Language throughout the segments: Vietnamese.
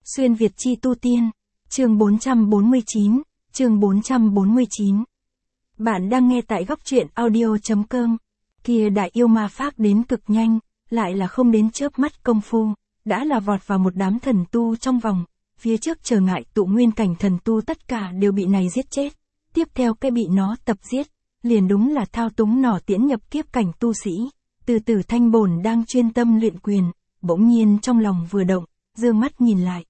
Xuyên Việt chi tu tiên, chương 449, chương 449. Bạn đang nghe tại góc truyện audio.com. Kia đại yêu ma phác đến cực nhanh, lại là không đến chớp mắt công phu, đã là vọt vào một đám thần tu trong vòng, phía trước trở ngại tụ nguyên cảnh thần tu tất cả đều bị này giết chết, tiếp theo cái bị nó tập giết, liền đúng là thao túng nỏ tiễn nhập kiếp cảnh tu sĩ. Từ Tử Thanh bổn đang chuyên tâm luyện quyền, bỗng nhiên trong lòng vừa động, dương mắt nhìn lại.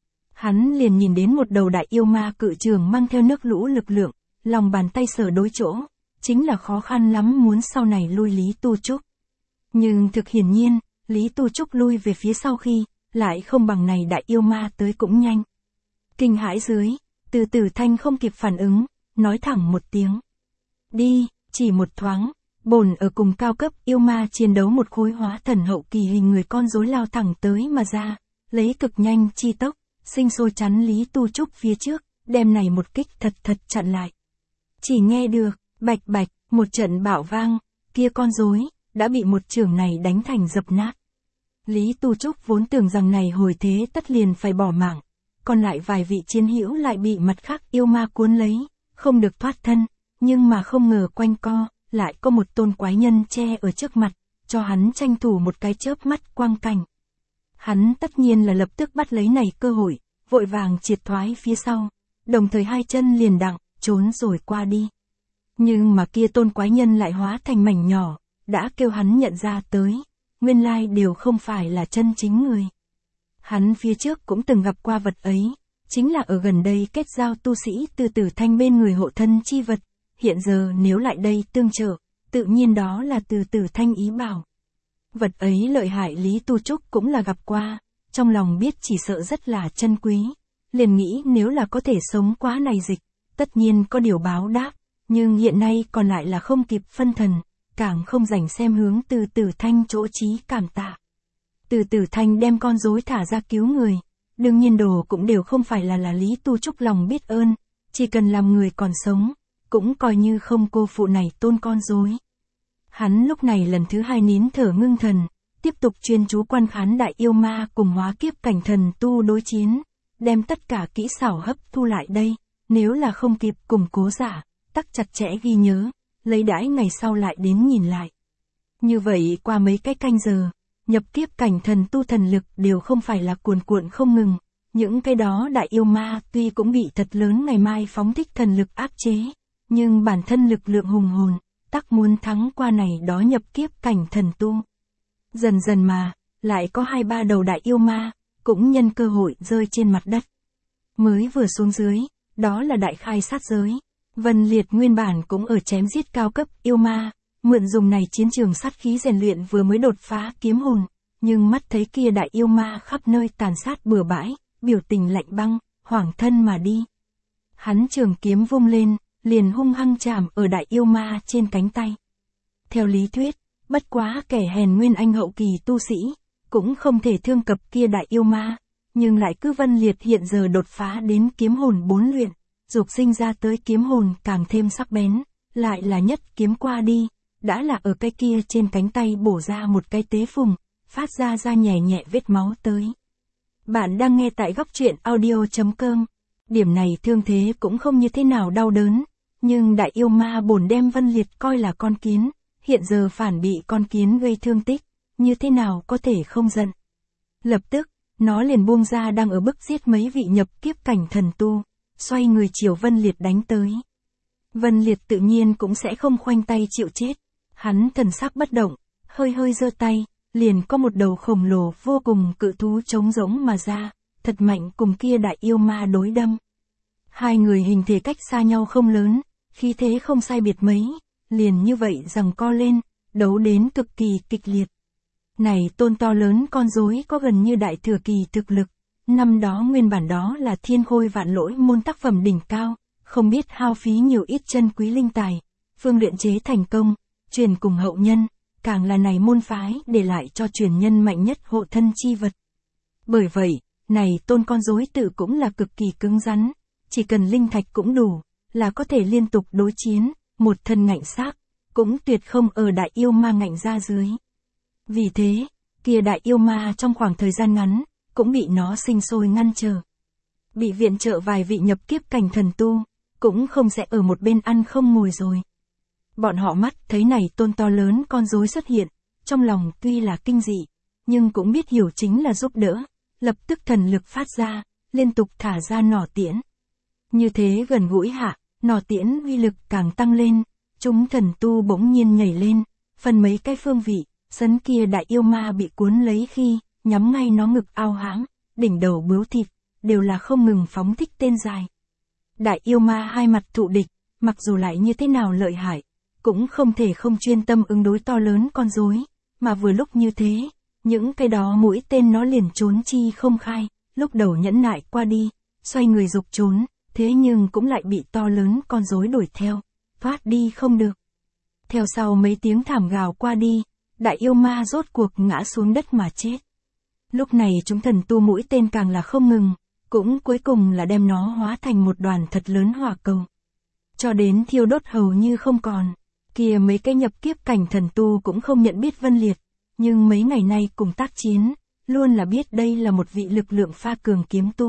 Hắn liền nhìn đến một đầu đại yêu ma cự trường mang theo nước lũ lực lượng, lòng bàn tay sở đối chỗ, chính là khó khăn lắm muốn sau này lui Lý Tu Trúc. Nhưng thực hiển nhiên, Lý Tu Trúc lui về phía sau khi, lại không bằng này đại yêu ma tới cũng nhanh. Kinh hãi dưới, Từ Tử Thanh không kịp phản ứng, nói thẳng một tiếng. Đi, chỉ một thoáng, bổn ở cùng cao cấp yêu ma chiến đấu một khối hóa thần hậu kỳ hình người con rối lao thẳng tới mà ra, lấy cực nhanh chi tốc, sinh sôi chắn Lý Tu Trúc phía trước, đem này một kích thật chặn lại. Chỉ nghe được, bạch bạch, một trận bạo vang, kia con rối đã bị một chưởng này đánh thành dập nát. Lý Tu Trúc vốn tưởng rằng này hồi thế tất liền phải bỏ mạng, còn lại vài vị chiến hữu lại bị mặt khác yêu ma cuốn lấy, không được thoát thân, nhưng mà không ngờ quanh co, lại có một tôn quái nhân che ở trước mặt, cho hắn tranh thủ một cái chớp mắt quang cảnh. Hắn tất nhiên là lập tức bắt lấy này cơ hội, vội vàng triệt thoái phía sau, đồng thời hai chân liền đặng, trốn rồi qua đi. Nhưng mà kia tôn quái nhân lại hóa thành mảnh nhỏ, đã kêu hắn nhận ra tới, nguyên lai đều không phải là chân chính người. Hắn phía trước cũng từng gặp qua vật ấy, chính là ở gần đây kết giao tu sĩ Từ Tử Thanh bên người hộ thân chi vật, hiện giờ nếu lại đây tương trợ, tự nhiên đó là Từ Tử Thanh ý bảo. Vật ấy lợi hại Lý Tu Trúc cũng là gặp qua, trong lòng biết chỉ sợ rất là chân quý, liền nghĩ nếu là có thể sống quá này dịch, tất nhiên có điều báo đáp, nhưng hiện nay còn lại là không kịp phân thần, càng không rảnh xem hướng Từ Tử Thanh chỗ trí cảm tạ. Từ Tử Thanh đem con rối thả ra cứu người, đương nhiên đồ cũng đều không phải là Lý Tu Trúc lòng biết ơn, chỉ cần làm người còn sống, cũng coi như không cô phụ này tôn con rối. Hắn lúc này lần thứ hai nín thở ngưng thần, tiếp tục chuyên chú quan khán đại yêu ma cùng hóa kiếp cảnh thần tu đối chiến, đem tất cả kỹ xảo hấp thu lại đây, nếu là không kịp củng cố giả, tắc chặt chẽ ghi nhớ, lấy đãi ngày sau lại đến nhìn lại. Như vậy qua mấy cái canh giờ, nhập kiếp cảnh thần tu thần lực đều không phải là cuồn cuộn không ngừng, những cái đó đại yêu ma tuy cũng bị thật lớn ngày mai phóng thích thần lực áp chế, nhưng bản thân lực lượng hùng hồn, tắc muốn thắng qua này đó nhập kiếp cảnh thần tu. Dần dần mà, lại có 2-3 đầu đại yêu ma, cũng nhân cơ hội rơi trên mặt đất. Mới vừa xuống dưới, đó là đại khai sát giới. Vân Liệt nguyên bản cũng ở chém giết cao cấp yêu ma, mượn dùng này chiến trường sát khí rèn luyện vừa mới đột phá kiếm hồn, nhưng mắt thấy kia đại yêu ma khắp nơi tàn sát bừa bãi, biểu tình lạnh băng, hoảng thân mà đi. Hắn trường kiếm vung lên, liền hung hăng chạm ở đại yêu ma trên cánh tay. Theo lý thuyết, bất quá kẻ hèn nguyên anh hậu kỳ tu sĩ, cũng không thể thương cập kia đại yêu ma, nhưng lại cứ Vân Liệt hiện giờ đột phá đến kiếm hồn 4 luyện, dục sinh ra tới kiếm hồn càng thêm sắc bén, lại là nhất kiếm qua đi, đã là ở cái kia trên cánh tay bổ ra một cái tế phùng, phát ra nhẹ nhẹ vết máu tới. Bạn đang nghe tại góc truyện audio.com. Điểm này thương thế cũng không như thế nào đau đớn, nhưng đại yêu ma bổn đem Vân Liệt coi là con kiến, hiện giờ phản bị con kiến gây thương tích, như thế nào có thể không giận. Lập tức, nó liền buông ra đang ở bức giết mấy vị nhập kiếp cảnh thần tu, xoay người chiều Vân Liệt đánh tới. Vân Liệt tự nhiên cũng sẽ không khoanh tay chịu chết, hắn thần sắc bất động, hơi giơ tay, liền có một đầu khổng lồ vô cùng cự thú trống rỗng mà ra, thật mạnh cùng kia đại yêu ma đối đâm. Hai người hình thể cách xa nhau không lớn, khí thế không sai biệt mấy, liền như vậy giằng co lên, đấu đến cực kỳ kịch liệt. Này tôn to lớn con rối có gần như đại thừa kỳ thực lực, năm đó nguyên bản đó là thiên khôi vạn lỗi môn tác phẩm đỉnh cao, không biết hao phí nhiều ít chân quý linh tài, phương luyện chế thành công, truyền cùng hậu nhân, càng là này môn phái để lại cho truyền nhân mạnh nhất hộ thân chi vật. Bởi vậy, này tôn con rối tự cũng là cực kỳ cứng rắn, chỉ cần linh thạch cũng đủ, là có thể liên tục đối chiến, một thân ngạnh xác, cũng tuyệt không ở đại yêu ma ngạnh ra dưới. Vì thế, kia đại yêu ma trong khoảng thời gian ngắn, cũng bị nó sinh sôi ngăn trở. Bị viện trợ vài vị nhập kiếp cảnh thần tu, cũng không sẽ ở một bên ăn không ngồi rồi. Bọn họ mắt thấy này tôn to lớn con rối xuất hiện, trong lòng tuy là kinh dị, nhưng cũng biết hiểu chính là giúp đỡ, lập tức thần lực phát ra, liên tục thả ra nỏ tiễn. Như thế gần gũi hạ, nỏ tiễn uy lực càng tăng lên, chúng thần tu bỗng nhiên nhảy lên, phần mấy cái phương vị, sấn kia đại yêu ma bị cuốn lấy khi, nhắm ngay nó ngực ao hãm, đỉnh đầu bướu thịt, đều là không ngừng phóng thích tên dài. Đại yêu ma hai mặt thụ địch, mặc dù lại như thế nào lợi hại, cũng không thể không chuyên tâm ứng đối to lớn con rối, mà vừa lúc như thế, những cái đó mũi tên nó liền trốn chi không khai, lúc đầu nhẫn nại qua đi, xoay người dục trốn, thế nhưng cũng lại bị to lớn con rối đuổi theo, thoát đi không được. Theo sau mấy tiếng thảm gào qua đi, đại yêu ma rốt cuộc ngã xuống đất mà chết. Lúc này chúng thần tu mũi tên càng là không ngừng, cũng cuối cùng là đem nó hóa thành một đoàn thật lớn hỏa cầu. Cho đến thiêu đốt hầu như không còn, kia mấy cái nhập kiếp cảnh thần tu cũng không nhận biết Vân Liệt, nhưng mấy ngày nay cùng tác chiến, luôn là biết đây là một vị lực lượng pha cường kiếm tu.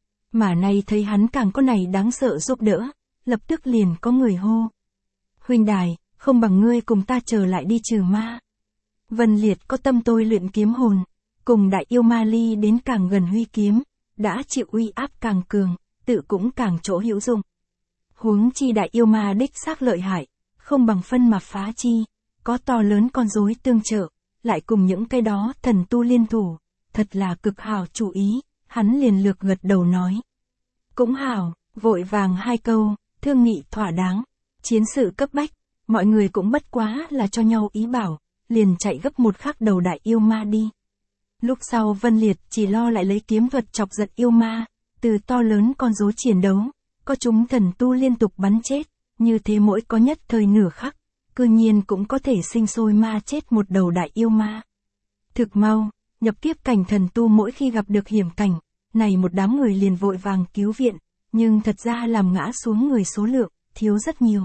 Mà nay thấy hắn càng có này đáng sợ giúp đỡ, lập tức liền có người hô. Huynh đài, không bằng ngươi cùng ta trở lại đi trừ ma. Vân Liệt có tâm tôi luyện kiếm hồn, cùng đại yêu ma ly đến càng gần huy kiếm, đã chịu uy áp càng cường, tự cũng càng chỗ hữu dụng. Huống chi đại yêu ma đích xác lợi hại, không bằng phân mà phá chi, có to lớn con rối tương trợ, lại cùng những cái đó thần tu liên thủ, thật là cực hảo chủ ý, hắn liền lược gật đầu nói. Cũng hảo, vội vàng hai câu, thương nghị thỏa đáng, chiến sự cấp bách, mọi người cũng bất quá là cho nhau ý bảo, liền chạy gấp một khắc đầu đại yêu ma đi. Lúc sau Vân Liệt chỉ lo lại lấy kiếm thuật chọc giận yêu ma, từ to lớn con rối chiến đấu, có chúng thần tu liên tục bắn chết, như thế mỗi có nhất thời nửa khắc, cư nhiên cũng có thể sinh sôi ma chết một đầu đại yêu ma. Thực mau, nhập kiếp cảnh thần tu mỗi khi gặp được hiểm cảnh, này một đám người liền vội vàng cứu viện, nhưng thật ra làm ngã xuống người số lượng, thiếu rất nhiều.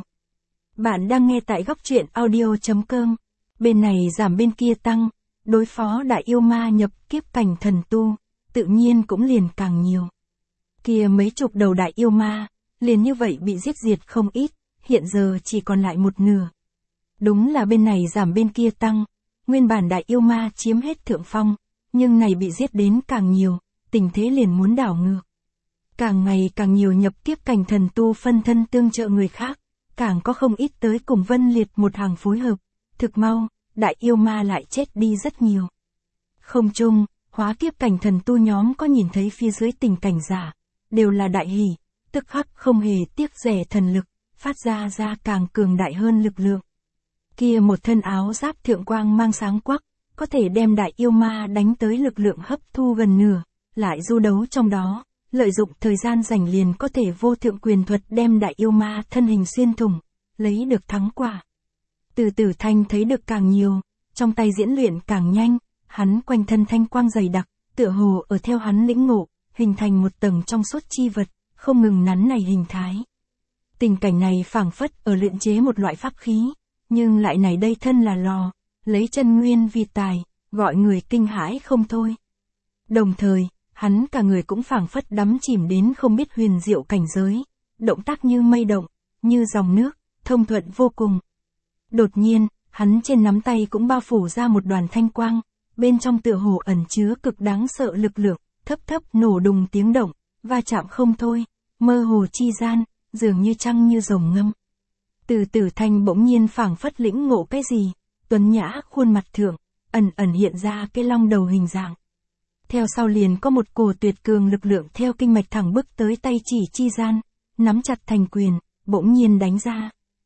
Bạn đang nghe tại góc truyện audio.com, bên này giảm bên kia tăng, đối phó đại yêu ma nhập kiếp cảnh thần tu, tự nhiên cũng liền càng nhiều. Kia mấy chục đầu đại yêu ma, liền như vậy bị giết diệt không ít, hiện giờ chỉ còn lại một nửa. Đúng là bên này giảm bên kia tăng, nguyên bản đại yêu ma chiếm hết thượng phong, nhưng này bị giết đến càng nhiều, tình thế liền muốn đảo ngược. Càng ngày càng nhiều nhập kiếp cảnh thần tu phân thân tương trợ người khác, càng có không ít tới cùng Vân Liệt một hàng phối hợp, thực mau, đại yêu ma lại chết đi rất nhiều. Không chung, hóa kiếp cảnh thần tu nhóm có nhìn thấy phía dưới tình cảnh giả, đều là đại hỉ, tức khắc không hề tiếc rẻ thần lực, phát ra càng cường đại hơn lực lượng. Kia một thân áo giáp thượng quang mang sáng quắc, có thể đem đại yêu ma đánh tới lực lượng hấp thu gần nửa, lại du đấu trong đó, lợi dụng thời gian rảnh liền có thể vô thượng quyền thuật đem đại yêu ma thân hình xuyên thủng, lấy được thắng quả. Từ Tử Thanh thấy được càng nhiều, trong tay diễn luyện càng nhanh, hắn quanh thân thanh quang dày đặc, tựa hồ ở theo hắn lĩnh ngộ, hình thành một tầng trong suốt chi vật, không ngừng nắn này hình thái. Tình cảnh này phảng phất ở luyện chế một loại pháp khí, nhưng lại này đây thân là lò, lấy chân nguyên vi tài, gọi người kinh hãi không thôi. Đồng thời, hắn cả người cũng phảng phất đắm chìm đến không biết huyền diệu cảnh giới, động tác như mây động, như dòng nước, thông thuận vô cùng. Đột nhiên, hắn trên nắm tay cũng bao phủ ra một đoàn thanh quang, bên trong tựa hồ ẩn chứa cực đáng sợ lực lượng, thấp thấp nổ đùng tiếng động, va chạm không thôi, mơ hồ chi gian, dường như trăng như rồng ngâm. Từ Tử Thanh bỗng nhiên phảng phất lĩnh ngộ cái gì, tuấn nhã khuôn mặt thượng, ẩn ẩn hiện ra cái long đầu hình dạng. Theo sau liền có một cổ tuyệt cường lực lượng theo kinh mạch thẳng bước tới tay chỉ chi gian, nắm chặt thành quyền, bỗng nhiên đánh ra.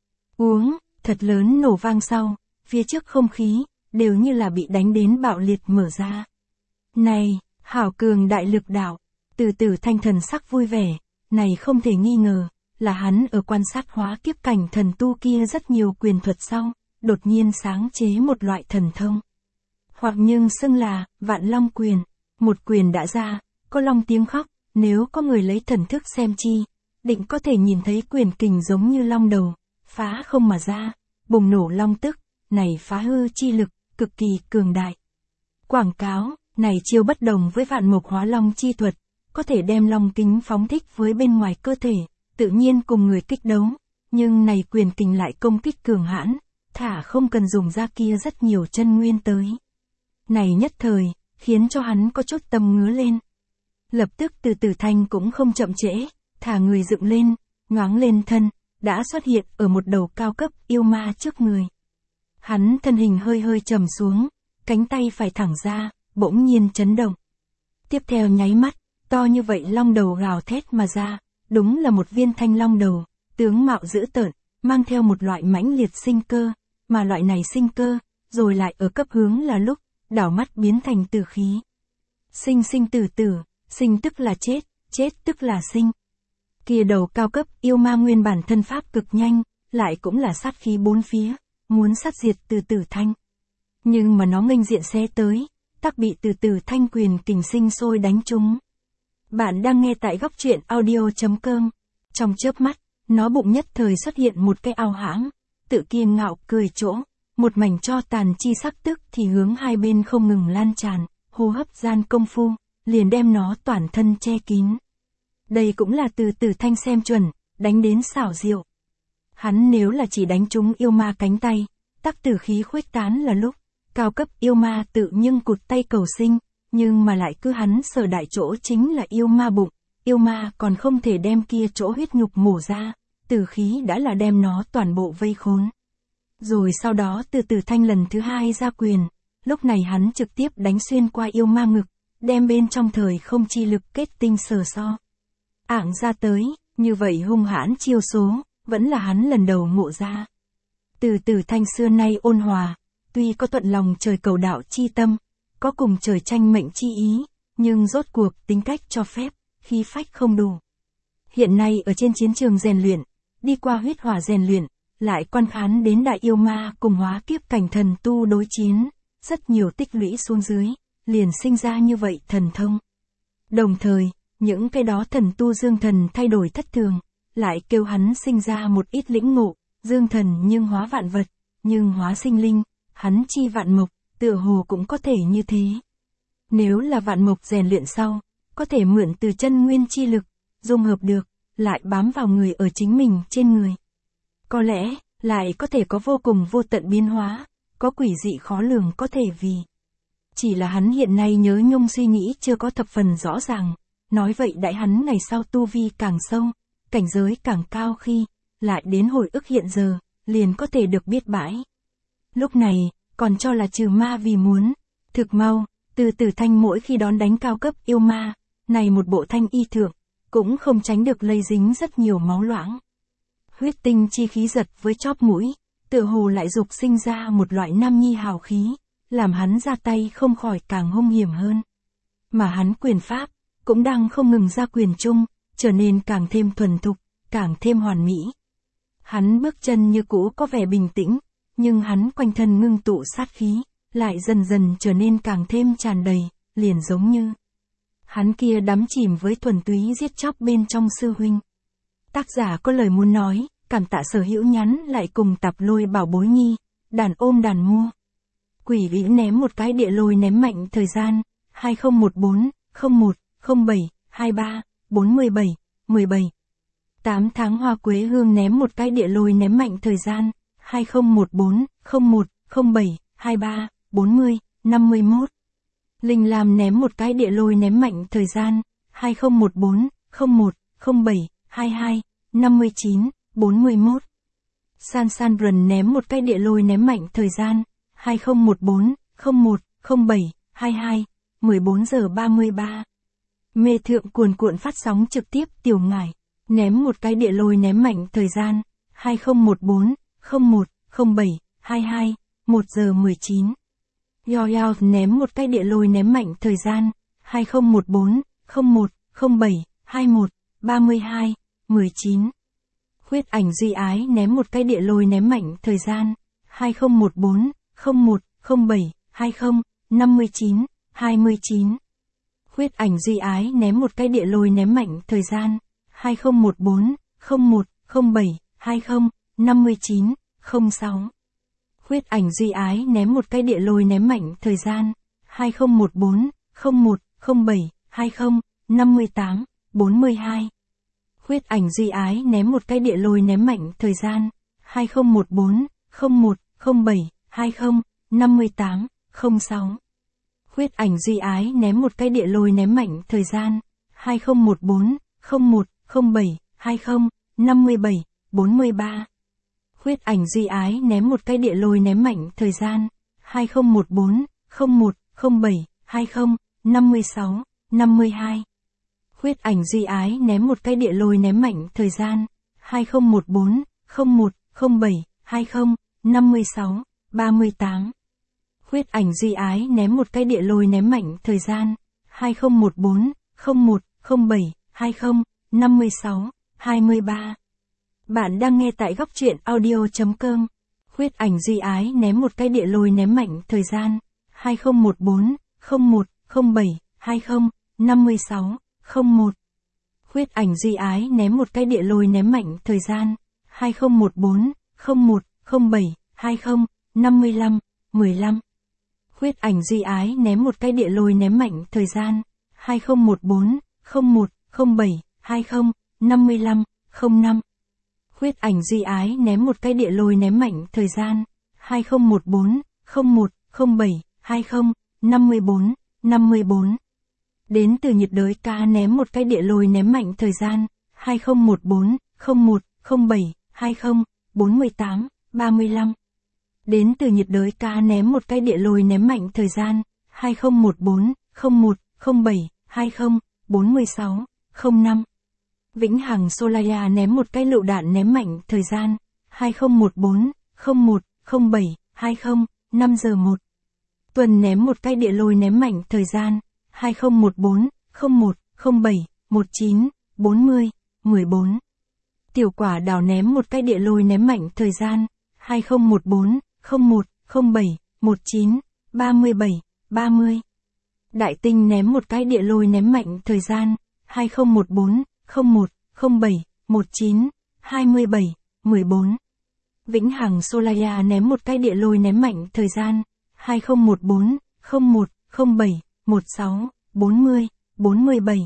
Uống, thật lớn nổ vang sau, phía trước không khí, đều như là bị đánh đến bạo liệt mở ra. Này, hảo cường đại lực đạo, Từ Tử Thanh thần sắc vui vẻ, này không thể nghi ngờ, là hắn ở quan sát hóa kiếp cảnh thần tu kia rất nhiều quyền thuật sau, đột nhiên sáng chế một loại thần thông. Hoặc nhưng xưng là, vạn long quyền, một quyền đã ra, có long tiếng khóc, nếu có người lấy thần thức xem chi, định có thể nhìn thấy quyền kình giống như long đầu, phá không mà ra, bùng nổ long tức, này phá hư chi lực, cực kỳ cường đại. Quảng cáo, Này chiêu bất đồng với vạn mộc hóa long chi thuật, có thể đem long kính phóng thích với bên ngoài cơ thể, tự nhiên cùng người kích đấu, nhưng này quyền kình lại công kích cường hãn, thả không cần dùng ra kia rất nhiều chân nguyên tới. Này nhất thời, khiến cho hắn có chút tâm ngứa lên. Lập tức Từ Tử Thanh cũng không chậm trễ, thả người dựng lên, nhoáng lên thân, đã xuất hiện ở một đầu cao cấp yêu ma trước người. Hắn thân hình hơi hơi trầm xuống, cánh tay phải thẳng ra, bỗng nhiên chấn động. Tiếp theo nháy mắt, to như vậy long đầu gào thét mà ra, đúng là một viên thanh long đầu, tướng mạo dữ tợn, mang theo một loại mãnh liệt sinh cơ, mà loại này sinh cơ, rồi lại ở cấp hướng là lúc, đảo mắt biến thành tử khí. Sinh sinh tử tử, sinh tức là chết, chết tức là sinh. Kia đầu cao cấp yêu ma nguyên bản thân pháp cực nhanh, lại cũng là sát khí bốn phía, muốn sát diệt Từ Tử Thanh. Nhưng mà nó nghênh diện xé tới, tắc bị Từ Tử Thanh quyền kình sinh sôi đánh trúng. Bạn đang nghe tại góc truyện audio.com. Trong chớp mắt, nó bụng nhất thời xuất hiện một cái ao hãm, tự kiêu ngạo cười chỗ, một mảnh tro tàn chi sắc tức thì hướng hai bên không ngừng lan tràn, hô hấp gian công phu, liền đem nó toàn thân che kín. Đây cũng là Từ Tử Thanh xem chuẩn, đánh đến xảo diệu. Hắn nếu là chỉ đánh trúng yêu ma cánh tay, tắc tử khí khuếch tán là lúc, cao cấp yêu ma tự nhưng cụt tay cầu sinh, nhưng mà lại cứ hắn sở đại chỗ chính là yêu ma bụng, yêu ma còn không thể đem kia chỗ huyết nhục mổ ra, tử khí đã là đem nó toàn bộ vây khốn. Rồi sau đó Từ Tử Thanh lần thứ hai ra quyền, lúc này hắn trực tiếp đánh xuyên qua yêu ma ngực, đem bên trong thời không chi lực kết tinh sờ so. Ảng ra tới, như vậy hung hãn chiêu số, vẫn là hắn lần đầu ngộ ra. Từ Tử Thanh xưa nay ôn hòa, tuy có thuận lòng trời cầu đạo chi tâm, có cùng trời tranh mệnh chi ý, nhưng rốt cuộc tính cách cho phép, khí phách không đủ. Hiện nay ở trên chiến trường rèn luyện, đi qua huyết hỏa rèn luyện, lại quan khán đến đại yêu ma cùng hóa kiếp cảnh thần tu đối chiến, rất nhiều tích lũy xuống dưới, liền sinh ra như vậy thần thông. Đồng thời, những cái đó thần tu dương thần thay đổi thất thường, lại kêu hắn sinh ra một ít lĩnh ngộ, dương thần nhưng hóa vạn vật, nhưng hóa sinh linh, hắn chi vạn mộc, tựa hồ cũng có thể như thế. Nếu là vạn mộc rèn luyện sau, có thể mượn từ chân nguyên chi lực, dung hợp được, lại bám vào người ở chính mình trên người. Có lẽ, lại có thể có vô cùng vô tận biến hóa, có quỷ dị khó lường có thể vì. Chỉ là hắn hiện nay nhớ nhung suy nghĩ chưa có thập phần rõ ràng, nói vậy đại hắn ngày sau tu vi càng sâu, cảnh giới càng cao khi, lại đến hồi ức hiện giờ, liền có thể được biết bãi. Lúc này, còn cho là trừ ma vì muốn, thực mau, Từ Tử Thanh mỗi khi đón đánh cao cấp yêu ma, này một bộ thanh y thượng, cũng không tránh được lây dính rất nhiều máu loãng. Huyết tinh chi khí giật với chóp mũi, tựa hồ lại dục sinh ra một loại nam nhi hào khí, làm hắn ra tay không khỏi càng hung hiểm hơn. Mà hắn quyền pháp, cũng đang không ngừng ra quyền chung, trở nên càng thêm thuần thục, càng thêm hoàn mỹ. Hắn bước chân như cũ có vẻ bình tĩnh, nhưng hắn quanh thân ngưng tụ sát khí, lại dần dần trở nên càng thêm tràn đầy, liền giống như hắn kia đắm chìm với thuần túy giết chóc bên trong sư huynh. Tác giả có lời muốn nói, cảm tạ Sở Hữu nhắn lại cùng Tạp Lôi bảo bối nhi, đàn ôm đàn mua. Quỷ vĩ ném một cái địa lôi ném mạnh thời gian, 2014, 01, 07, 23, 47, 17. 8 tháng Hoa Quế Hương ném một cái địa lôi ném mạnh thời gian, 2014, 01, 07, 23, 40, 51. Linh Lam ném một cái địa lôi ném mạnh thời gian, 2014, 01, 07, 22, 59, 41. San San Run ném một cái địa lôi ném mạnh thời gian, 2014, 01, 07, 22, 14 giờ 33. Mê Thượng cuồn cuộn phát sóng trực tiếp Tiểu Ngải, ném một cái địa lôi ném mạnh thời gian, 2014, 01, 07, 22, 1 giờ 19. Yo Yao ném một cái địa lôi ném mạnh thời gian, 2014, 01, 07, 21, 32, 19. Huyết Ảnh Duy Ái ném một cái địa lôi ném mạnh thời gian, 2014, 01, 07, 20, 59, 29. Huyết Ảnh Duy Ái ném một cái địa lôi ném mạnh thời gian, 2014, 01, 07, 20, 59, 06. Huyết Ảnh Duy Ái ném một cái địa lôi ném mạnh thời gian, 2014, 01, 07, 20, 58, 42. Huyết ảnh Duy Ái ném một cái địa lôi ném mạnh thời gian. 2014, 01, 07, 20, 58, 06. Huyết ảnh Duy Ái ném một cái địa lôi ném mạnh thời gian. 2014, 01, 07, 20, 57, 43. Huyết ảnh Duy Ái ném một cái địa lôi ném mạnh thời gian. 2014, 01, 07, 20, 56, 52. Huyết ảnh Duy Ái ném một cái địa lôi ném mạnh thời gian. 2014, 01, 07, 20, 56, 38. Huyết ảnh Duy Ái ném một cái địa lôi ném mạnh thời gian. 2014, 01, 07, 20, 56, 23. Bạn đang nghe tại góc truyện audio.com. Huyết ảnh Duy Ái ném một cái địa lôi ném mạnh thời gian. 2014, 01, 07, 20, 56, 01. Huyết ảnh Duy Ái ném một cái địa lôi ném mạnh thời gian. 2014, 01, 07, 20, 55, 15. Huyết ảnh Duy Ái ném một cái địa lôi ném mạnh thời gian. 2014, 01, 07, 20, 55, 05. Huyết ảnh Duy Ái ném một cái địa lôi ném mạnh thời gian. 2014, 01, 07, 20, 54, 54. Đến từ nhiệt đới ca ném một cái địa lôi ném mạnh thời gian. 2014, 01, 07, 20, 48, 35. Đến từ nhiệt đới ca ném một cái địa lôi ném mạnh thời gian. 2014, 01, 07, 20, 46, 05. Vĩnh Hằng Solaya ném một cái lựu đạn ném mạnh thời gian. 2014, 01, 07, 20, 5 giờ 1. Tuần ném một cái địa lôi ném mạnh thời gian. 2014, 01, 07, 19, 40, 14. Tiểu Quả Đào ném một cái địa lôi ném mạnh thời gian. 2014, 01, 07, 19, 37, 30. Đại Tinh ném một cái địa lôi ném mạnh thời gian. 2014, 01, 07, 19, 27, 14. Vĩnh Hằng Solaya ném một cái địa lôi ném mạnh thời gian. 2014, 01, 07, 16, 40, 47.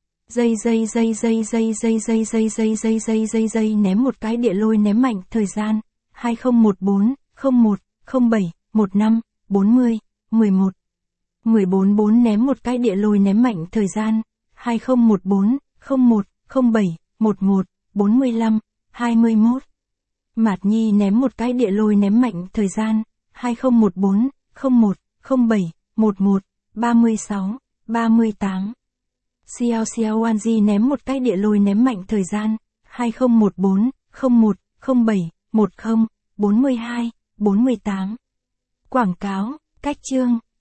Dây ném một cái địa lôi ném mạnh thời gian. 2014, 01, 07, 15, 40, 11. 144 ném một cái địa lôi ném mạnh thời gian. 2014, 01, 07, 11, 45, 21. Mạt Nhi ném một cái địa lôi ném mạnh thời gian. 2014, 01, 07, 11, 36, 38. Xiao Wanji ném một cái địa lôi ném mạnh thời gian. 2014, 01, 07, 10, 42, 48. Quảng cáo, cách chương.